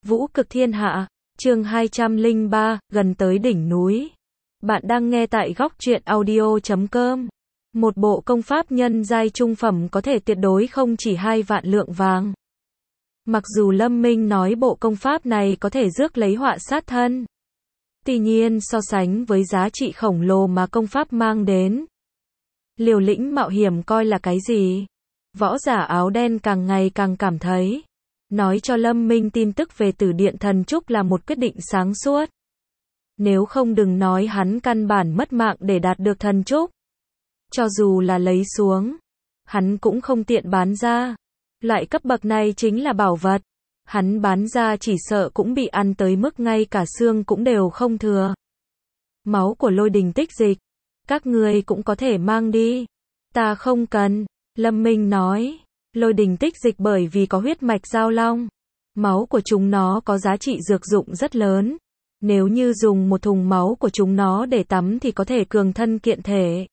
Vũ cực thiên hạ, chương 203, gần tới đỉnh núi. Bạn đang nghe tại góc truyện audio.com. Một bộ công pháp nhân giai trung phẩm có thể tuyệt đối không chỉ 2 vạn lượng vàng. Mặc dù Lâm Minh nói bộ công pháp này có thể rước lấy họa sát thân. Tuy nhiên so sánh với giá trị khổng lồ mà công pháp mang đến, liều lĩnh mạo hiểm coi là cái gì? Võ giả áo đen càng ngày càng cảm thấy, nói cho Lâm Minh tin tức về Tử Điện Thần Trúc là một quyết định sáng suốt. Nếu không đừng nói hắn căn bản mất mạng để đạt được thần trúc. Cho dù là lấy xuống, hắn cũng không tiện bán ra. Loại cấp bậc này chính là bảo vật. Hắn bán ra chỉ sợ cũng bị ăn tới mức ngay cả xương cũng đều không thừa. Máu của Lôi Đình tích dịch, các ngươi cũng có thể mang đi. Ta không cần, Lâm Minh nói. Lôi Đình tích dịch bởi vì có huyết mạch giao long. Máu của chúng nó có giá trị dược dụng rất lớn. Nếu như dùng một thùng máu của chúng nó để tắm thì có thể cường thân kiện thể.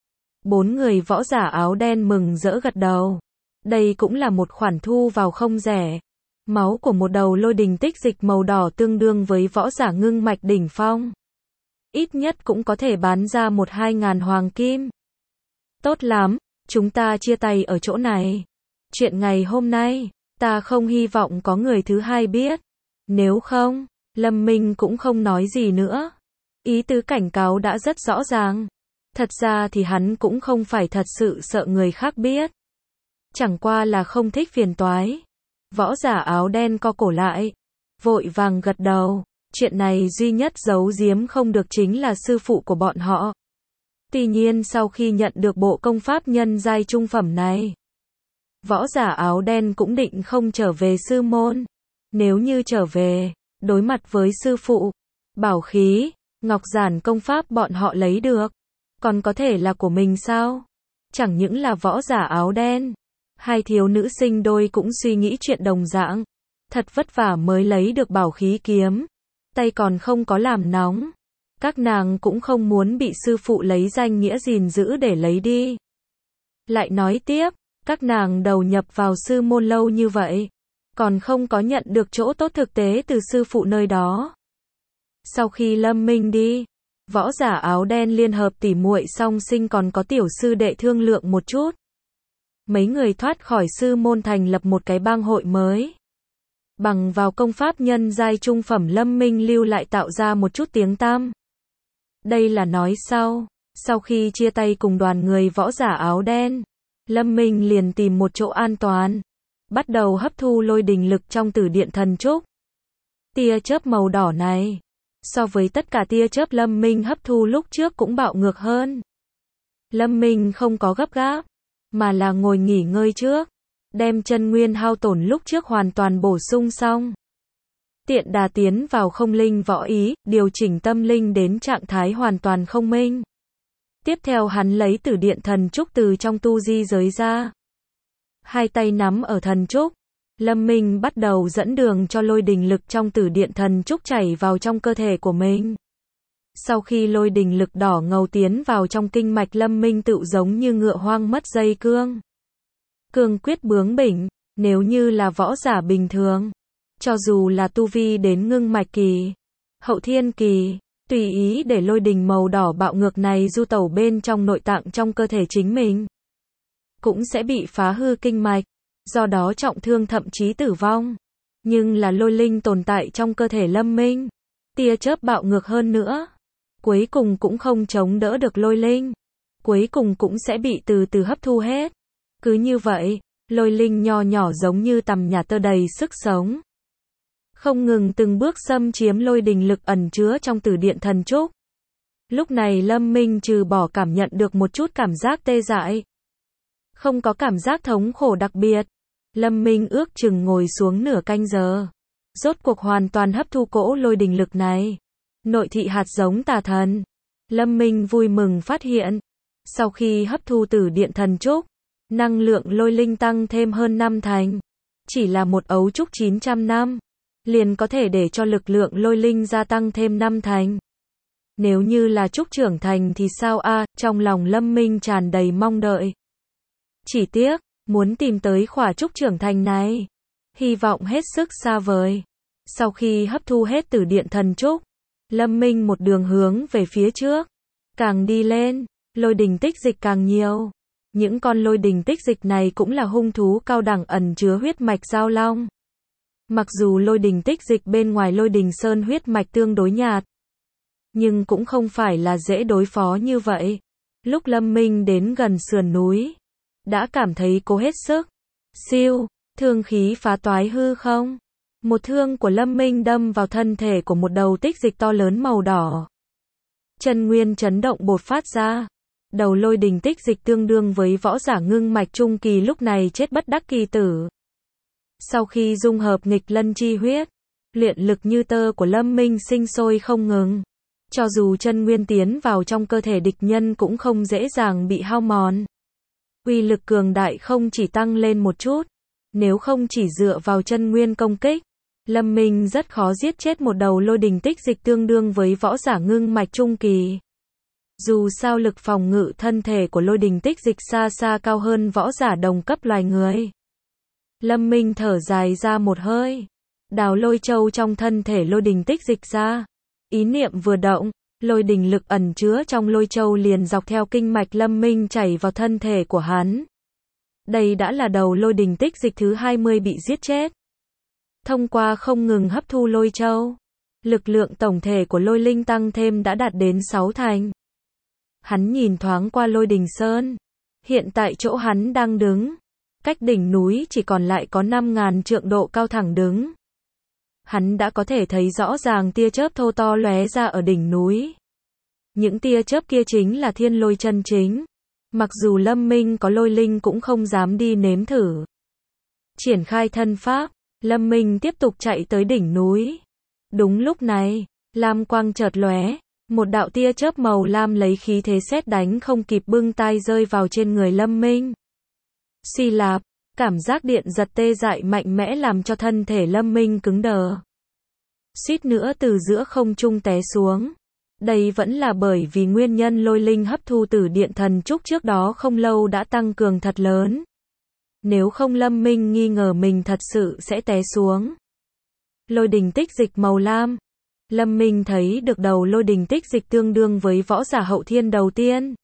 4 người võ giả áo đen mừng rỡ gật đầu. Đây cũng là một khoản thu vào không rẻ. Máu của một đầu lôi đình tích dịch màu đỏ tương đương với võ giả ngưng mạch đỉnh phong. Ít nhất cũng có thể bán ra 1-2 ngàn hoàng kim. Tốt lắm, chúng ta chia tay ở chỗ này. Chuyện ngày hôm nay, ta không hy vọng có người thứ hai biết. Nếu không, Lâm Minh cũng không nói gì nữa. Ý tứ cảnh cáo đã rất rõ ràng. Thật ra thì hắn cũng không phải thật sự sợ người khác biết. Chẳng qua là không thích phiền toái. Võ giả áo đen co cổ lại, vội vàng gật đầu. Chuyện này duy nhất giấu giếm không được chính là sư phụ của bọn họ. Tuy nhiên sau khi nhận được bộ công pháp nhân giai trung phẩm này, võ giả áo đen cũng định không trở về sư môn. Nếu như trở về, đối mặt với sư phụ, bảo khí, ngọc giản công pháp bọn họ lấy được, còn có thể là của mình sao? Chẳng những là võ giả áo đen, hai thiếu nữ sinh đôi cũng suy nghĩ chuyện đồng dạng. Thật vất vả mới lấy được bảo khí kiếm, tay còn không có làm nóng. Các nàng cũng không muốn bị sư phụ lấy danh nghĩa gìn giữ để lấy đi. Lại nói tiếp, các nàng đầu nhập vào sư môn lâu như vậy, còn không có nhận được chỗ tốt thực tế từ sư phụ nơi đó. Sau khi Lâm Minh đi, võ giả áo đen liên hợp tỉ muội song sinh còn có tiểu sư đệ thương lượng một chút. Mấy người thoát khỏi sư môn thành lập một cái bang hội mới. Bằng vào công pháp nhân giai trung phẩm Lâm Minh lưu lại tạo ra một chút tiếng tăm. Đây là nói sau khi chia tay cùng đoàn người võ giả áo đen, Lâm Minh liền tìm một chỗ an toàn, bắt đầu hấp thu lôi đình lực trong Tử Điện Thần Trúc. Tia chớp màu đỏ này, so với tất cả tia chớp Lâm Minh hấp thu lúc trước cũng bạo ngược hơn. Lâm Minh không có gấp gáp, mà là ngồi nghỉ ngơi trước, đem chân nguyên hao tổn lúc trước hoàn toàn bổ sung xong. Tiện đà tiến vào không linh võ ý, điều chỉnh tâm linh đến trạng thái hoàn toàn không minh. Tiếp theo hắn lấy Tử Điện Thần Trúc từ trong tu di giới ra. Hai tay nắm ở thần trúc, Lâm Minh bắt đầu dẫn đường cho lôi đình lực trong Tử Điện Thần Trúc chảy vào trong cơ thể của mình. Sau khi lôi đình lực đỏ ngầu tiến vào trong kinh mạch Lâm Minh tựu giống như ngựa hoang mất dây cương. Cương quyết bướng bỉnh, nếu như là võ giả bình thường, cho dù là tu vi đến ngưng mạch kỳ, hậu thiên kỳ, tùy ý để lôi đình màu đỏ bạo ngược này du tẩu bên trong nội tạng trong cơ thể chính mình, cũng sẽ bị phá hư kinh mạch, do đó trọng thương thậm chí tử vong. Nhưng là lôi linh tồn tại trong cơ thể Lâm Minh, tia chớp bạo ngược hơn nữa, cuối cùng cũng không chống đỡ được lôi linh, cuối cùng cũng sẽ bị từ từ hấp thu hết. Cứ như vậy, lôi linh nho nhỏ giống như tằm nhà tơ đầy sức sống, không ngừng từng bước xâm chiếm lôi đình lực ẩn chứa trong Tử Điện Thần Trúc. Lúc này Lâm Minh trừ bỏ cảm nhận được một chút cảm giác tê dại, không có cảm giác thống khổ đặc biệt. Lâm Minh ước chừng ngồi xuống nửa canh giờ, rốt cuộc hoàn toàn hấp thu cỗ lôi đình lực này. Nội thị hạt giống tà thần. Lâm Minh vui mừng phát hiện, sau khi hấp thu Tử Điện Thần Trúc, năng lượng lôi linh tăng thêm hơn 5 thành. Chỉ là một ấu trúc 900 năm, liền có thể để cho lực lượng lôi linh gia tăng thêm 5 thành. Nếu như là trúc trưởng thành thì sao a? Trong lòng Lâm Minh tràn đầy mong đợi. Chỉ tiếc, muốn tìm tới khỏa trúc trưởng thành này, hy vọng hết sức xa vời. Sau khi hấp thu hết tử điện thần trúc, Lâm Minh một đường hướng về phía trước. Càng đi lên, lôi đình tích dịch càng nhiều. Những con lôi đình tích dịch này cũng là hung thú cao đẳng ẩn chứa huyết mạch giao long. Mặc dù lôi đình tích dịch bên ngoài lôi đình sơn huyết mạch tương đối nhạt, nhưng cũng không phải là dễ đối phó như vậy. Lúc Lâm Minh đến gần sườn núi, đã cảm thấy cố hết sức. Siêu, thương khí phá toái hư không. Một thương của Lâm Minh đâm vào thân thể của một đầu tích dịch to lớn màu đỏ. Chân nguyên chấn động bột phát ra. Đầu lôi đình tích dịch tương đương với võ giả ngưng mạch trung kỳ lúc này chết bất đắc kỳ tử. Sau khi dung hợp nghịch lân chi huyết, luyện lực như tơ của Lâm Minh sinh sôi không ngừng. Cho dù chân nguyên tiến vào trong cơ thể địch nhân cũng không dễ dàng bị hao mòn. Uy lực cường đại không chỉ tăng lên một chút, nếu không chỉ dựa vào chân nguyên công kích, Lâm Minh rất khó giết chết một đầu lôi đình tích dịch tương đương với võ giả ngưng mạch trung kỳ. Dù sao lực phòng ngự thân thể của lôi đình tích dịch xa xa cao hơn võ giả đồng cấp loài người. Lâm Minh thở dài ra một hơi, đào lôi châu trong thân thể lôi đình tích dịch ra. Ý niệm vừa động, lôi đình lực ẩn chứa trong lôi châu liền dọc theo kinh mạch Lâm Minh chảy vào thân thể của hắn. Đây đã là đầu lôi đình tích dịch thứ 20 bị giết chết. Thông qua không ngừng hấp thu lôi châu, lực lượng tổng thể của lôi linh tăng thêm đã đạt đến 6 thành. Hắn nhìn thoáng qua lôi đình sơn. Hiện tại chỗ hắn đang đứng, cách đỉnh núi chỉ còn lại có 5.000 trượng độ cao thẳng đứng. Hắn đã có thể thấy rõ ràng tia chớp thô to lóe ra ở đỉnh núi. Những tia chớp kia chính là thiên lôi chân chính. Mặc dù Lâm Minh có lôi linh cũng không dám đi nếm thử. Triển khai thân pháp, Lâm Minh tiếp tục chạy tới đỉnh núi. Đúng lúc này, lam quang chợt lóe, một đạo tia chớp màu lam lấy khí thế sét đánh không kịp bưng tay rơi vào trên người Lâm Minh. Xì lạp, cảm giác điện giật tê dại mạnh mẽ làm cho thân thể Lâm Minh cứng đờ. Suýt nữa từ giữa không trung té xuống. Đây vẫn là bởi vì nguyên nhân lôi linh hấp thu tử điện thần trúc trước đó không lâu đã tăng cường thật lớn. Nếu không Lâm Minh nghi ngờ mình thật sự sẽ té xuống. Lôi đình tích dịch màu lam. Lâm Minh thấy được đầu lôi đình tích dịch tương đương với võ giả hậu thiên đầu tiên.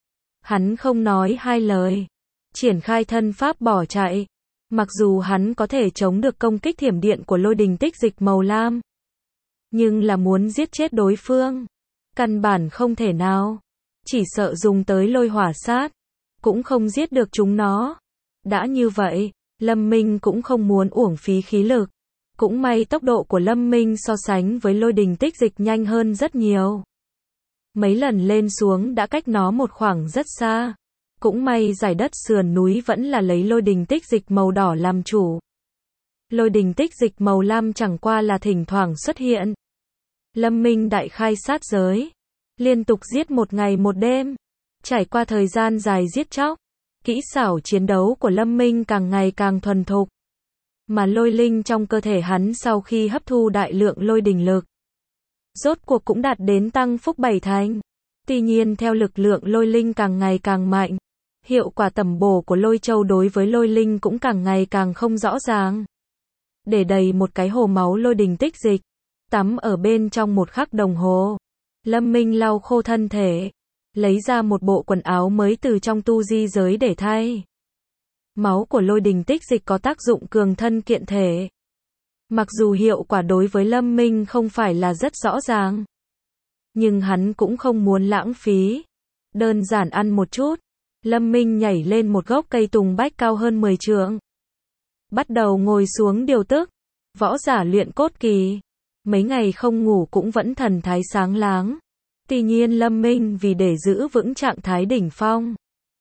Hắn không nói hai lời, triển khai thân pháp bỏ chạy. Mặc dù hắn có thể chống được công kích thiểm điện của lôi đình tích dịch màu lam, nhưng là muốn giết chết đối phương, căn bản không thể nào. Chỉ sợ dùng tới lôi hỏa sát, cũng không giết được chúng nó. Đã như vậy, Lâm Minh cũng không muốn uổng phí khí lực. Cũng may tốc độ của Lâm Minh so sánh với lôi đình tích dịch nhanh hơn rất nhiều. Mấy lần lên xuống đã cách nó một khoảng rất xa. Cũng may giải đất sườn núi vẫn là lấy lôi đình tích dịch màu đỏ làm chủ. Lôi đình tích dịch màu lam chẳng qua là thỉnh thoảng xuất hiện. Lâm Minh đại khai sát giới, liên tục giết một ngày một đêm. Trải qua thời gian dài giết chóc, kỹ xảo chiến đấu của Lâm Minh càng ngày càng thuần thục. Mà lôi linh trong cơ thể hắn sau khi hấp thu đại lượng lôi đình lực, rốt cuộc cũng đạt đến tăng phúc 7 thành. Tuy nhiên theo lực lượng lôi linh càng ngày càng mạnh, hiệu quả tầm bổ của lôi châu đối với lôi linh cũng càng ngày càng không rõ ràng. Để đầy một cái hồ máu lôi đình tích dịch, tắm ở bên trong một khắc đồng hồ. Lâm Minh lau khô thân thể, lấy ra một bộ quần áo mới từ trong tu di giới để thay. Máu của lôi đình tích dịch có tác dụng cường thân kiện thể. Mặc dù hiệu quả đối với Lâm Minh không phải là rất rõ ràng, nhưng hắn cũng không muốn lãng phí. Đơn giản ăn một chút, Lâm Minh nhảy lên một gốc cây tùng bách cao hơn 10 trượng. Bắt đầu ngồi xuống điều tức. Võ giả luyện cốt kỳ, mấy ngày không ngủ cũng vẫn thần thái sáng láng. Tuy nhiên Lâm Minh vì để giữ vững trạng thái đỉnh phong,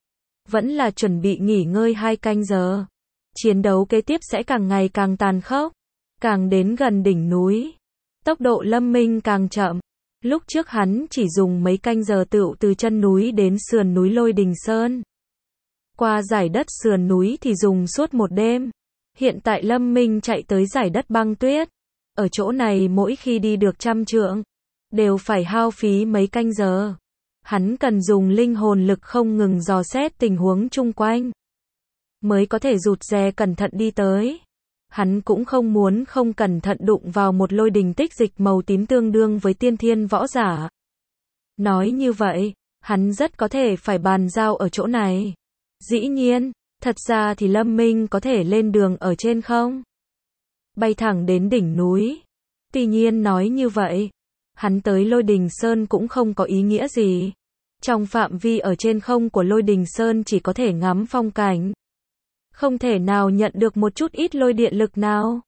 vẫn là chuẩn bị nghỉ ngơi 2 canh giờ. Chiến đấu kế tiếp sẽ càng ngày càng tàn khốc. Càng đến gần đỉnh núi, tốc độ Lâm Minh càng chậm. Lúc trước hắn chỉ dùng mấy canh giờ tựu từ chân núi đến sườn núi Lôi Đình Sơn. Qua giải đất sườn núi thì dùng suốt một đêm. Hiện tại Lâm Minh chạy tới giải đất băng tuyết. Ở chỗ này mỗi khi đi được 100 trượng, đều phải hao phí mấy canh giờ. Hắn cần dùng linh hồn lực không ngừng dò xét tình huống chung quanh, mới có thể rụt rè cẩn thận đi tới. Hắn cũng không muốn không cẩn thận đụng vào một lôi đình tích dịch màu tím tương đương với tiên thiên võ giả. Nói như vậy, hắn rất có thể phải bàn giao ở chỗ này. Dĩ nhiên, thật ra thì Lâm Minh có thể lên đường ở trên không? Bay thẳng đến đỉnh núi. Tuy nhiên nói như vậy, hắn tới Lôi Đình Sơn cũng không có ý nghĩa gì. Trong phạm vi ở trên không của Lôi Đình Sơn chỉ có thể ngắm phong cảnh. Không thể nào nhận được một chút ít lôi điện lực nào.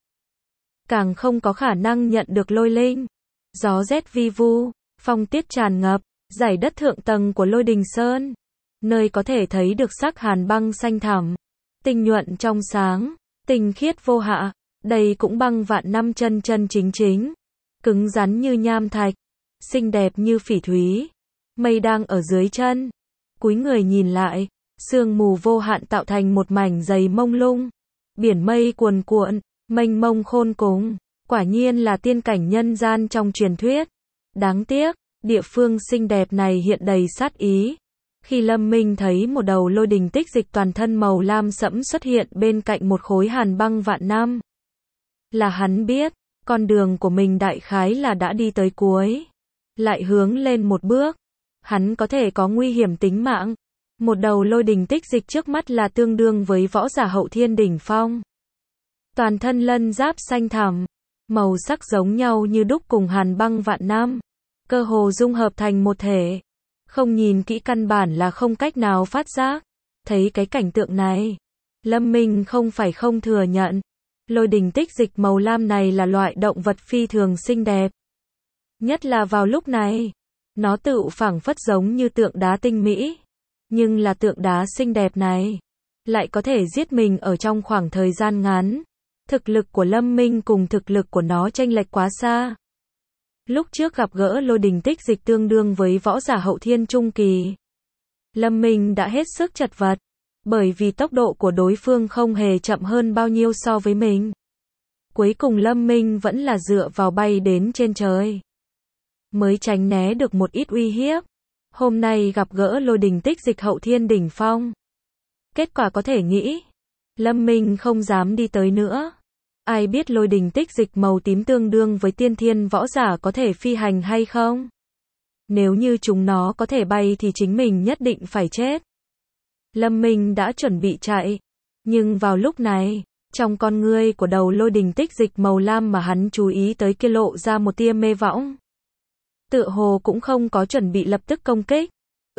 Càng không có khả năng nhận được lôi linh. Gió rét vi vu, phong tiết tràn ngập, dải đất thượng tầng của Lôi Đình Sơn. Nơi có thể thấy được sắc hàn băng xanh thẳm. Tinh nhuận trong sáng, tinh khiết vô hạ. Đây cũng băng vạn năm chân chân chính chính. Cứng rắn như nham thạch. Xinh đẹp như phỉ thúy. Mây đang ở dưới chân. Cúi người nhìn lại. Sương mù vô hạn tạo thành một mảnh dày mông lung. Biển mây cuồn cuộn, mênh mông khôn cùng. Quả nhiên là tiên cảnh nhân gian trong truyền thuyết. Đáng tiếc, địa phương xinh đẹp này hiện đầy sát ý. Khi Lâm Minh thấy một đầu lôi đình tích dịch toàn thân màu lam sẫm xuất hiện bên cạnh một khối hàn băng vạn năm. Là hắn biết, con đường của mình đại khái là đã đi tới cuối. Lại hướng lên một bước, hắn có thể có nguy hiểm tính mạng. Một đầu lôi đình tích dịch trước mắt là tương đương với võ giả hậu thiên đỉnh phong. Toàn thân lân giáp xanh thẳm, màu sắc giống nhau như đúc cùng hàn băng vạn năm. Cơ hồ dung hợp thành một thể. Không nhìn kỹ căn bản là không cách nào phát giác. Thấy cái cảnh tượng này, Lâm Minh không phải không thừa nhận. Lôi đình tích dịch màu lam này là loại động vật phi thường xinh đẹp. Nhất là vào lúc này, nó tự phảng phất giống như tượng đá tinh mỹ. Nhưng là tượng đá xinh đẹp này, lại có thể giết mình ở trong khoảng thời gian ngắn. Thực lực của Lâm Minh cùng thực lực của nó chênh lệch quá xa. Lúc trước gặp gỡ lôi đình tích dịch tương đương với võ giả hậu thiên trung kỳ. Lâm Minh đã hết sức chật vật. Bởi vì tốc độ của đối phương không hề chậm hơn bao nhiêu so với mình. Cuối cùng Lâm Minh vẫn là dựa vào bay đến trên trời. Mới tránh né được một ít uy hiếp. Hôm nay gặp gỡ lôi đình tích dịch hậu thiên đỉnh phong. Kết quả có thể nghĩ. Lâm Minh không dám đi tới nữa. Ai biết lôi đình tích dịch màu tím tương đương với tiên thiên võ giả có thể phi hành hay không? Nếu như chúng nó có thể bay thì chính mình nhất định phải chết. Lâm Minh đã chuẩn bị chạy. Nhưng vào lúc này, trong con ngươi của đầu lôi đình tích dịch màu lam mà hắn chú ý tới kia lộ ra một tia mê võng. Tựa hồ cũng không có chuẩn bị lập tức công kích.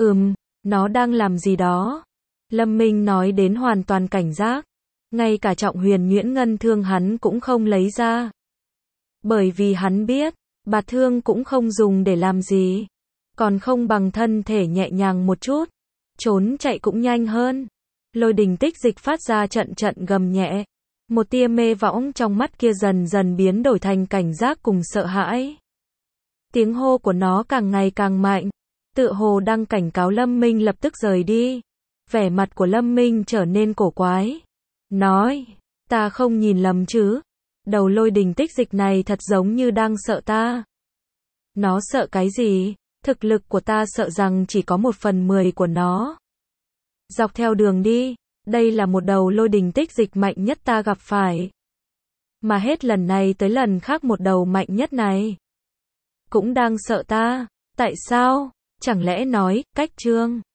Nó đang làm gì đó. Lâm Minh nói đến hoàn toàn cảnh giác. Ngay cả trọng huyền nhuyễn ngân thương hắn cũng không lấy ra. Bởi vì hắn biết, bạt thương cũng không dùng để làm gì. Còn không bằng thân thể nhẹ nhàng một chút. Trốn chạy cũng nhanh hơn. Lôi đình tích dịch phát ra trận trận gầm nhẹ. Một tia mê võng trong mắt kia dần dần biến đổi thành cảnh giác cùng sợ hãi. Tiếng hô của nó càng ngày càng mạnh. Tựa hồ đang cảnh cáo Lâm Minh lập tức rời đi. Vẻ mặt của Lâm Minh trở nên cổ quái. Nói, ta không nhìn lầm chứ. Đầu lôi đình tích dịch này thật giống như đang sợ ta. Nó sợ cái gì? Thực lực của ta sợ rằng chỉ có 1/10 của nó. Dọc theo đường đi, đây là một đầu lôi đình tích dịch mạnh nhất ta gặp phải. Mà hết lần này tới lần khác một đầu mạnh nhất này cũng đang sợ ta. Tại sao? Chẳng lẽ nói, cách chương